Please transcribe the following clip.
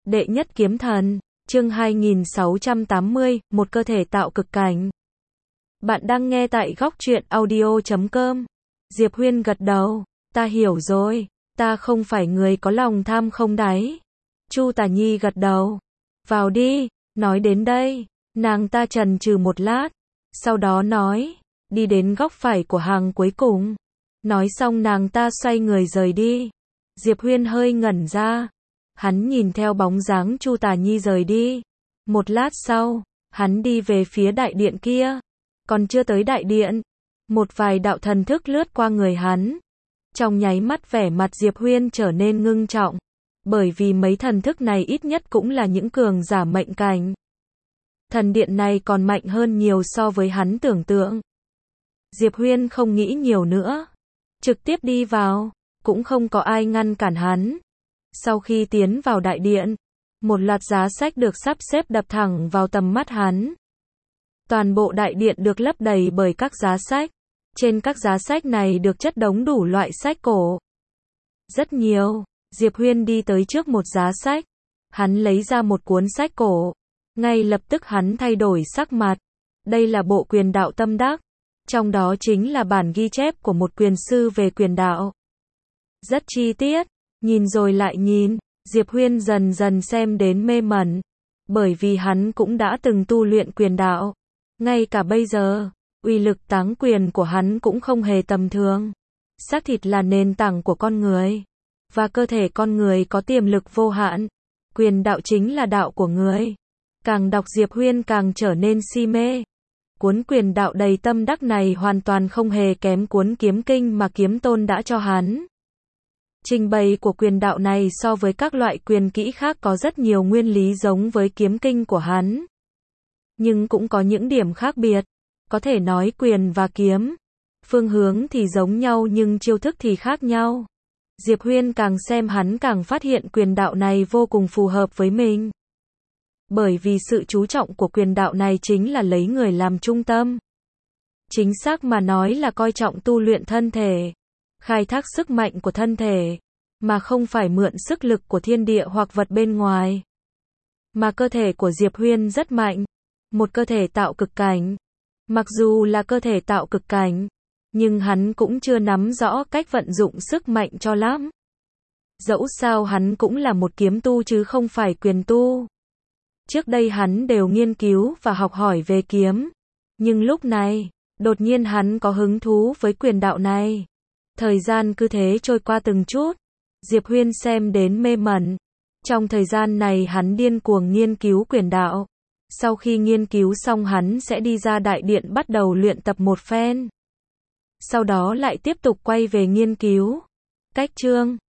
Đệ nhất kiếm thần, chương 2680, một cơ thể tạo cực cảnh. Bạn đang nghe tại góc truyện audio.com. Diệp Huyên gật đầu, ta hiểu rồi, ta không phải người có lòng tham không đáy. Chu Tả Nhi gật đầu, vào đi, nói đến đây, nàng ta chần chừ một lát, sau đó nói, đi đến góc phải của hàng cuối cùng. Nói xong nàng ta xoay người rời đi. Diệp Huyên hơi ngẩn ra. Hắn nhìn theo bóng dáng Chu Tả Nhi rời đi. Một lát sau, hắn đi về phía đại điện kia. Còn chưa tới đại điện, một vài đạo thần thức lướt qua người hắn. Trong nháy mắt vẻ mặt Diệp Huyên trở nên ngưng trọng. Bởi vì mấy thần thức này ít nhất cũng là những cường giả mệnh cảnh. Thần điện này còn mạnh hơn nhiều so với hắn tưởng tượng. Diệp Huyên không nghĩ nhiều nữa. Trực tiếp đi vào, cũng không có ai ngăn cản hắn. Sau khi tiến vào đại điện, một loạt giá sách được sắp xếp đập thẳng vào tầm mắt hắn. Toàn bộ đại điện được lấp đầy bởi các giá sách. Trên các giá sách này được chất đống đủ loại sách cổ. Rất nhiều. Diệp Huyên đi tới trước một giá sách. Hắn lấy ra một cuốn sách cổ. Ngay lập tức hắn thay đổi sắc mặt. Đây là bộ quyền đạo tâm đắc. Trong đó chính là bản ghi chép của một quyền sư về quyền đạo. Rất chi tiết. Nhìn rồi lại nhìn, Diệp Huyên dần dần xem đến mê mẩn. Bởi vì hắn cũng đã từng tu luyện quyền đạo. Ngay cả bây giờ, uy lực táng quyền của hắn cũng không hề tầm thường. Xác thịt là nền tảng của con người. Và cơ thể con người có tiềm lực vô hạn. Quyền đạo chính là đạo của người. Càng đọc Diệp Huyên càng trở nên si mê. Cuốn quyền đạo đầy tâm đắc này hoàn toàn không hề kém cuốn kiếm kinh mà kiếm tôn đã cho hắn. Trình bày của quyền đạo này so với các loại quyền kỹ khác có rất nhiều nguyên lý giống với kiếm kinh của hắn. Nhưng cũng có những điểm khác biệt. Có thể nói quyền và kiếm, phương hướng thì giống nhau nhưng chiêu thức thì khác nhau. Diệp Huyên càng xem hắn càng phát hiện quyền đạo này vô cùng phù hợp với mình. Bởi vì sự chú trọng của quyền đạo này chính là lấy người làm trung tâm. Chính xác mà nói là coi trọng tu luyện thân thể. Khai thác sức mạnh của thân thể, mà không phải mượn sức lực của thiên địa hoặc vật bên ngoài. Mà cơ thể của Diệp Huyên rất mạnh, một cơ thể tạo cực cảnh. Mặc dù là cơ thể tạo cực cảnh, nhưng hắn cũng chưa nắm rõ cách vận dụng sức mạnh cho lắm. Dẫu sao hắn cũng là một kiếm tu chứ không phải quyền tu. Trước đây hắn đều nghiên cứu và học hỏi về kiếm. Nhưng lúc này, đột nhiên hắn có hứng thú với quyền đạo này. Thời gian cứ thế trôi qua từng chút. Diệp Huyên xem đến mê mẩn. Trong thời gian này hắn điên cuồng nghiên cứu quyền đạo. Sau khi nghiên cứu xong hắn sẽ đi ra đại điện bắt đầu luyện tập một phen. Sau đó lại tiếp tục quay về nghiên cứu. Cách chương